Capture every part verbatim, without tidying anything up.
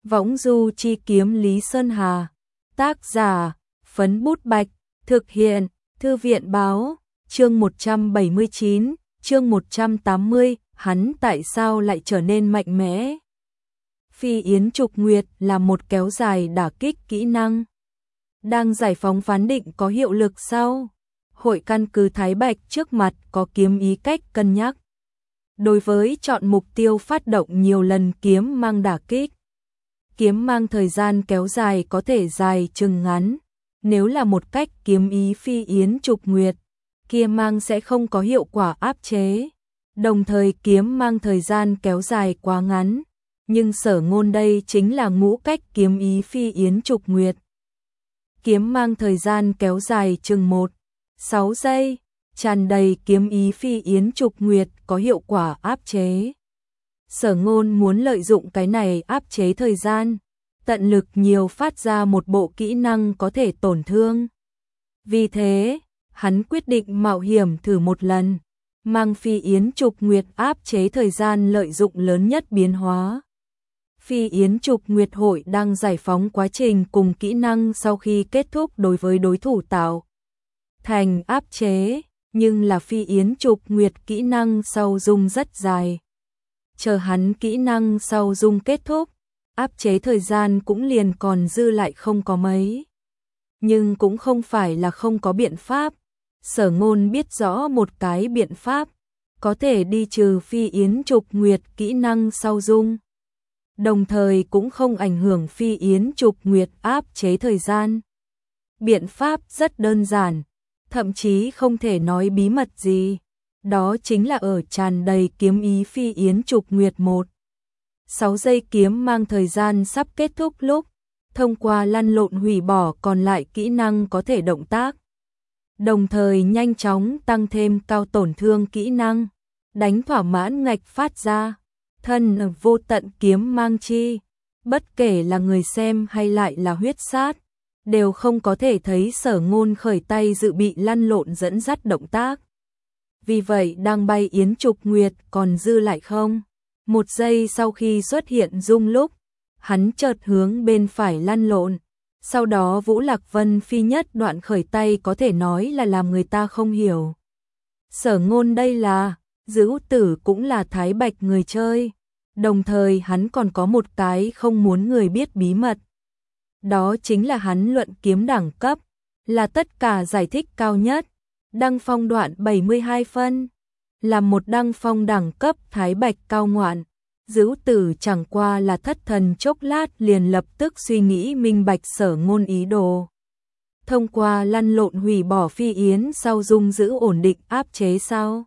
Võng du chi kiếm Lý Sơn Hà. Tác giả, Phấn Bút Bạch. Thực hiện, Thư viện Báo. Chương một trăm bảy mươi chín, chương một trăm tám mươi, hắn tại sao lại trở nên mạnh mẽ? Phi Yến Trục Nguyệt là một kéo dài đả kích kỹ năng. Đang giải phóng phán định có hiệu lực sau. Hội căn cứ Thái Bạch trước mặt có kiếm ý cách cân nhắc. Đối với chọn mục tiêu phát động nhiều lần kiếm mang đả kích. Kiếm mang thời gian kéo dài có thể dài chừng ngắn. Nếu là một cách kiếm ý Phi Yến Trục Nguyệt, kia mang sẽ không có hiệu quả áp chế. Đồng thời kiếm mang thời gian kéo dài quá ngắn. Nhưng Sở Ngôn đây chính là ngũ cách kiếm ý Phi Yến Trục Nguyệt. Kiếm mang thời gian kéo dài chừng một phẩy sáu giây, tràn đầy kiếm ý Phi Yến Trục Nguyệt có hiệu quả áp chế. Sở Ngôn muốn lợi dụng cái này áp chế thời gian, tận lực nhiều phát ra một bộ kỹ năng có thể tổn thương. Vì thế, hắn quyết định mạo hiểm thử một lần, mang Phi Yến Trục Nguyệt áp chế thời gian lợi dụng lớn nhất biến hóa. Phi Yến Trục Nguyệt hội đang giải phóng quá trình cùng kỹ năng sau khi kết thúc đối với đối thủ tạo thành áp chế, nhưng là Phi Yến Trục Nguyệt kỹ năng sau dung rất dài. Chờ hắn kỹ năng sau dung kết thúc, áp chế thời gian cũng liền còn dư lại không có mấy. Nhưng cũng không phải là không có biện pháp. Sở Ngôn biết rõ một cái biện pháp, có thể đi trừ Phi Yến Trục Nguyệt kỹ năng sau dung. Đồng thời cũng không ảnh hưởng Phi Yến Trục Nguyệt áp chế thời gian. Biện pháp rất đơn giản, thậm chí không thể nói bí mật gì. Đó chính là ở tràn đầy kiếm ý Phi Yến Trục Nguyệt một phẩy sáu giây kiếm mang thời gian sắp kết thúc lúc, thông qua lăn lộn hủy bỏ còn lại kỹ năng có thể động tác. Đồng thời nhanh chóng tăng thêm cao tổn thương kỹ năng, đánh thỏa mãn ngạch phát ra. Thân vô tận kiếm mang chi, bất kể là người xem hay lại là huyết sát, đều không có thể thấy Sở Ngôn khởi tay dự bị lăn lộn dẫn dắt động tác. Vì vậy đang bay Yến Trục Nguyệt còn dư lại không? Một giây sau khi xuất hiện dung lúc, hắn chợt hướng bên phải lăn lộn. Sau đó Vũ Lạc Vân phi nhất đoạn khởi tay có thể nói là làm người ta không hiểu. Sở Ngôn đây là, Dữ Tử cũng là Thái Bạch người chơi. Đồng thời hắn còn có một cái không muốn người biết bí mật. Đó chính là hắn luận kiếm đẳng cấp, là tất cả giải thích cao nhất. Đăng phong đoạn bảy mươi hai phân, là một đăng phong đẳng cấp Thái Bạch cao ngoạn. Dữ Tử chẳng qua là thất thần chốc lát liền lập tức suy nghĩ minh bạch Sở Ngôn ý đồ. Thông qua lăn lộn hủy bỏ Phi Yến sau dung giữ ổn định áp chế sao?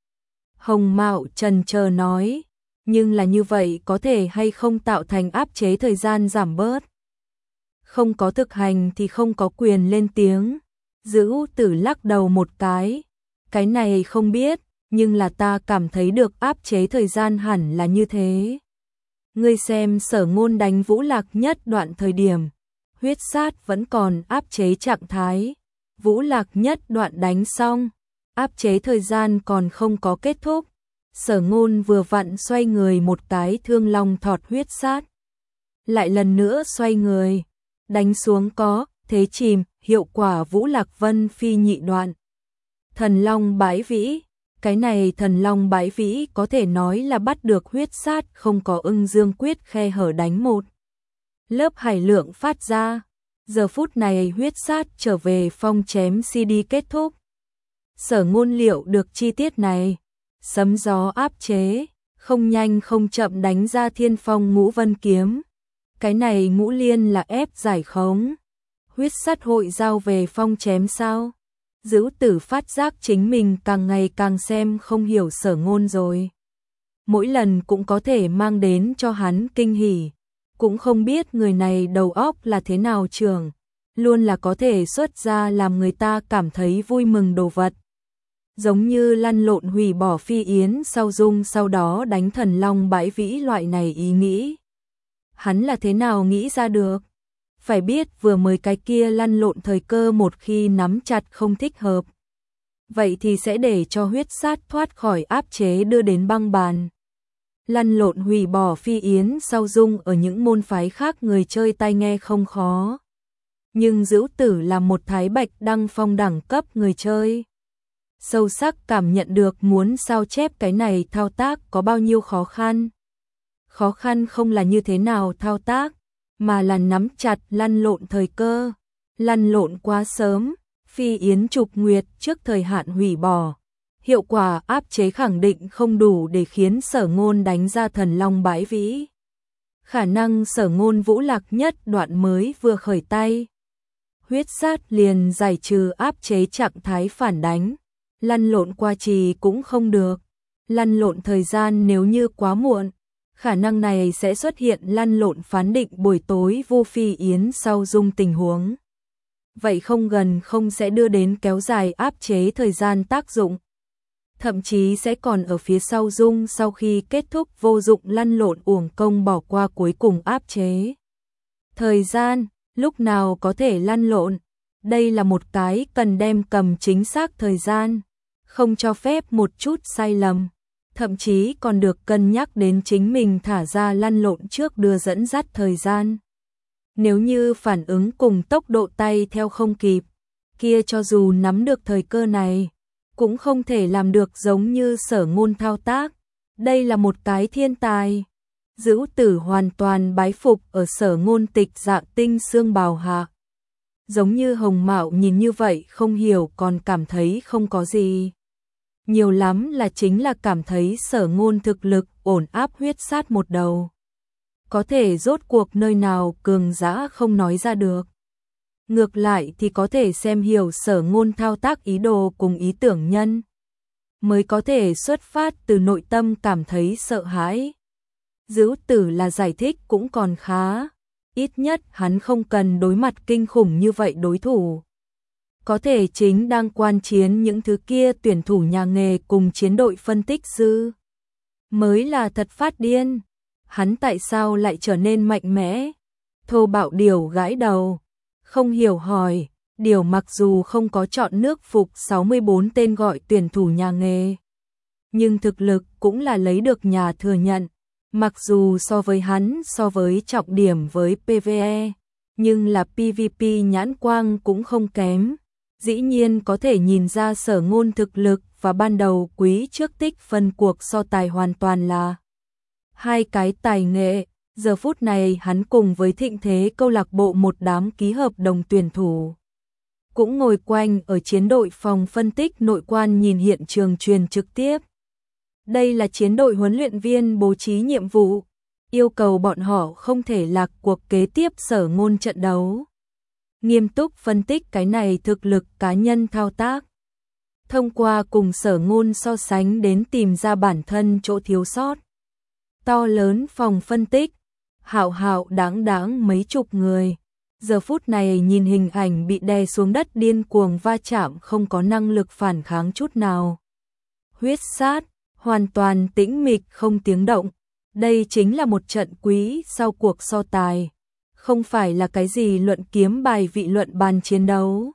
Hồng Mạo trần chờ nói, nhưng là như vậy có thể hay không tạo thành áp chế thời gian giảm bớt? Không có thực hành thì không có quyền lên tiếng. Dữ Tử lắc đầu một cái, cái này không biết, nhưng là ta cảm thấy được áp chế thời gian hẳn là như thế. Ngươi xem Sở Ngôn đánh Vũ Lạc nhất đoạn thời điểm, huyết sát vẫn còn áp chế trạng thái. Vũ Lạc nhất đoạn đánh xong, áp chế thời gian còn không có kết thúc. Sở Ngôn vừa vặn xoay người một cái thương long thọt huyết sát. Lại lần nữa xoay người, đánh xuống có, thế chìm, hiệu quả Vũ Lạc Vân phi nhị đoạn. Thần long bái vĩ, cái này thần long bái vĩ có thể nói là bắt được huyết sát không có ưng dương quyết khe hở đánh một. Lớp hải lượng phát ra, giờ phút này huyết sát trở về phong chém xê đê kết thúc. Sở Ngôn liệu được chi tiết này. Sấm gió áp chế, không nhanh không chậm đánh ra thiên phong ngũ vân kiếm. Cái này ngũ liên là ép giải khống. Huyết sát hội giao về phong chém sao? Dữ Tử phát giác chính mình càng ngày càng xem không hiểu Sở Ngôn rồi. Mỗi lần cũng có thể mang đến cho hắn kinh hỉ. Cũng không biết người này đầu óc là thế nào trường. Luôn là có thể xuất ra làm người ta cảm thấy vui mừng đồ vật. Giống như lăn lộn hủy bỏ Phi Yến sau dung sau đó đánh thần long bãi vĩ loại này ý nghĩ. Hắn là thế nào nghĩ ra được? Phải biết vừa mới cái kia lăn lộn thời cơ một khi nắm chặt không thích hợp. Vậy thì sẽ để cho huyết sát thoát khỏi áp chế đưa đến băng bàn. lăn lộn hủy bỏ Phi Yến sau dung ở những môn phái khác người chơi tai nghe không khó. Nhưng Dữu Tử là một Thái Bạch Đăng Phong đẳng cấp người chơi. Sâu sắc cảm nhận được muốn sao chép cái này thao tác có bao nhiêu khó khăn. Khó khăn không là như thế nào thao tác, mà là nắm chặt lăn lộn thời cơ. Lăn lộn quá sớm, Phi Yến trục nguyệt trước thời hạn hủy bỏ. Hiệu quả áp chế khẳng định không đủ để khiến Sở Ngôn đánh ra thần long bãi vĩ. Khả năng Sở Ngôn vũ lạc nhất đoạn mới vừa khởi tay. Huyết sát liền giải trừ áp chế trạng thái phản đánh. Lăn lộn qua trì cũng không được. Lăn lộn thời gian nếu như quá muộn, khả năng này sẽ xuất hiện lăn lộn phán định buổi tối vô Phi Yến sau dung tình huống. Vậy không gần không sẽ đưa đến kéo dài áp chế thời gian tác dụng. Thậm chí sẽ còn ở phía sau dung sau khi kết thúc vô dụng lăn lộn uổng công bỏ qua cuối cùng áp chế. Thời gian, lúc nào có thể lăn lộn, đây là một cái cần đem cầm chính xác thời gian, không cho phép một chút sai lầm, thậm chí còn được cân nhắc đến chính mình thả ra lăn lộn trước đưa dẫn dắt thời gian. Nếu như phản ứng cùng tốc độ tay theo không kịp, kia cho dù nắm được thời cơ này, cũng không thể làm được giống như Sở Ngôn thao tác. Đây là một cái thiên tài. Dữu Tử hoàn toàn bái phục ở Sở Ngôn tịch dạng tinh xương bào hạ. Giống như Hồng Mạo nhìn như vậy không hiểu còn cảm thấy không có gì. Nhiều lắm là chính là cảm thấy Sở Ngôn thực lực ổn áp huyết sát một đầu. Có thể rốt cuộc nơi nào cường dã không nói ra được. Ngược lại thì có thể xem hiểu Sở Ngôn thao tác ý đồ cùng ý tưởng nhân. Mới có thể xuất phát từ nội tâm cảm thấy sợ hãi. Dữu Tử là giải thích cũng còn khá. Ít nhất hắn không cần đối mặt kinh khủng như vậy đối thủ. Có thể chính đang quan chiến những thứ kia tuyển thủ nhà nghề cùng chiến đội phân tích sư. Mới là thật phát điên. Hắn tại sao lại trở nên mạnh mẽ? Thô bạo Điều gãi đầu. Không hiểu hỏi, Điều mặc dù không có chọn nước phục sáu mươi bốn tên gọi tuyển thủ nhà nghề. Nhưng thực lực cũng là lấy được nhà thừa nhận. Mặc dù so với hắn so với trọng điểm với pê vê e, nhưng là pê vê pê nhãn quang cũng không kém. Dĩ nhiên có thể nhìn ra Sở Ngôn thực lực và ban đầu quý trước tích phân cuộc so tài hoàn toàn là hai cái tài nghệ. Giờ phút này hắn cùng với thịnh thế câu lạc bộ một đám ký hợp đồng tuyển thủ. Cũng ngồi quanh ở chiến đội phòng phân tích nội quan nhìn hiện trường truyền trực tiếp. Đây là chiến đội huấn luyện viên bố trí nhiệm vụ, yêu cầu bọn họ không thể lạc cuộc kế tiếp Sở Ngôn trận đấu. Nghiêm túc phân tích cái này thực lực cá nhân thao tác. Thông qua cùng Sở Ngôn so sánh đến tìm ra bản thân chỗ thiếu sót. To lớn phòng phân tích, hạo hạo đáng đáng mấy chục người. Giờ phút này nhìn hình ảnh bị đè xuống đất điên cuồng va chạm không có năng lực phản kháng chút nào. Huyết sát, hoàn toàn tĩnh mịch không tiếng động. Đây chính là một trận quý sau cuộc so tài. Không phải là cái gì luận kiếm bài vị luận bàn chiến đấu.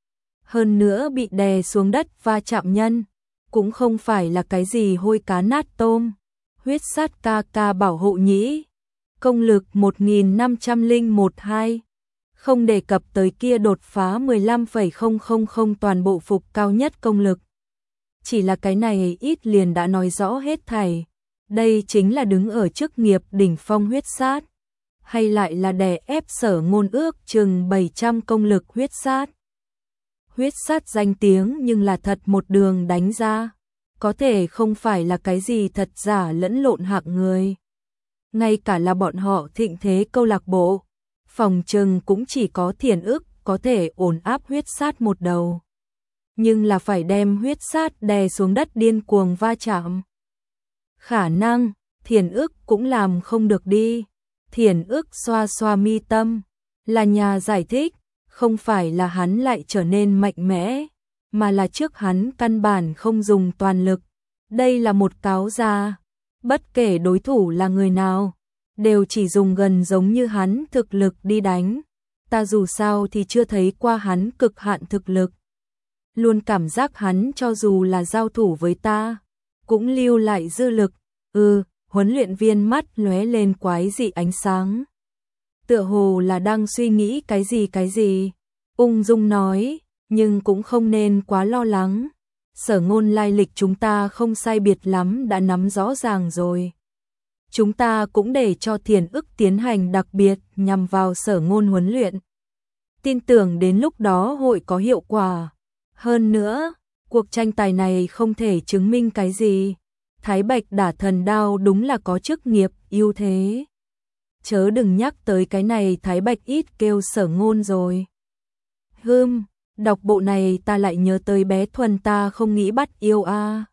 Hơn nữa bị đè xuống đất va chạm nhân. Cũng không phải là cái gì hôi cá nát tôm. Huyết sát ca ca bảo hộ nhĩ. Công lực một nghìn năm trăm lẻ mốt hai. Không đề cập tới kia đột phá mười lăm phẩy không không không toàn bộ phục cao nhất công lực. Chỉ là cái này ít liền đã nói rõ hết thảy. Đây chính là đứng ở chức nghiệp đỉnh phong huyết sát. Hay lại là đè ép Sở Ngôn ước chừng bảy trăm công lực huyết sát. Huyết sát danh tiếng nhưng là thật một đường đánh ra. Có thể không phải là cái gì thật giả lẫn lộn hạng người. Ngay cả là bọn họ thịnh thế câu lạc bộ. Phòng trừng cũng chỉ có Thiền Ức có thể ổn áp huyết sát một đầu. Nhưng là phải đem huyết sát đè xuống đất điên cuồng va chạm. Khả năng, Thiền Ức cũng làm không được đi. Thiền Ức xoa xoa mi tâm, là nhà giải thích, không phải là hắn lại trở nên mạnh mẽ, mà là trước hắn căn bản không dùng toàn lực. Đây là một cáo ra, bất kể đối thủ là người nào, đều chỉ dùng gần giống như hắn thực lực đi đánh. Ta dù sao thì chưa thấy qua hắn cực hạn thực lực. Luôn cảm giác hắn cho dù là giao thủ với ta, cũng lưu lại dư lực. Ừ, huấn luyện viên mắt lóe lên quái dị ánh sáng. Tựa hồ là đang suy nghĩ cái gì cái gì. Ung dung nói, nhưng cũng không nên quá lo lắng. Sở Ngôn lai lịch chúng ta không sai biệt lắm đã nắm rõ ràng rồi. Chúng ta cũng để cho Thiền Ức tiến hành đặc biệt nhằm vào Sở Ngôn huấn luyện. Tin tưởng đến lúc đó hội có hiệu quả. Hơn nữa, cuộc tranh tài này không thể chứng minh cái gì. Thái Bạch đả thần đao đúng là có chức nghiệp ưu thế. Chớ đừng nhắc tới cái này, Thái Bạch ít kêu Sở Ngôn rồi. Hừm, đọc bộ này ta lại nhớ tới bé Thuần, ta không nghĩ bắt yêu a. À.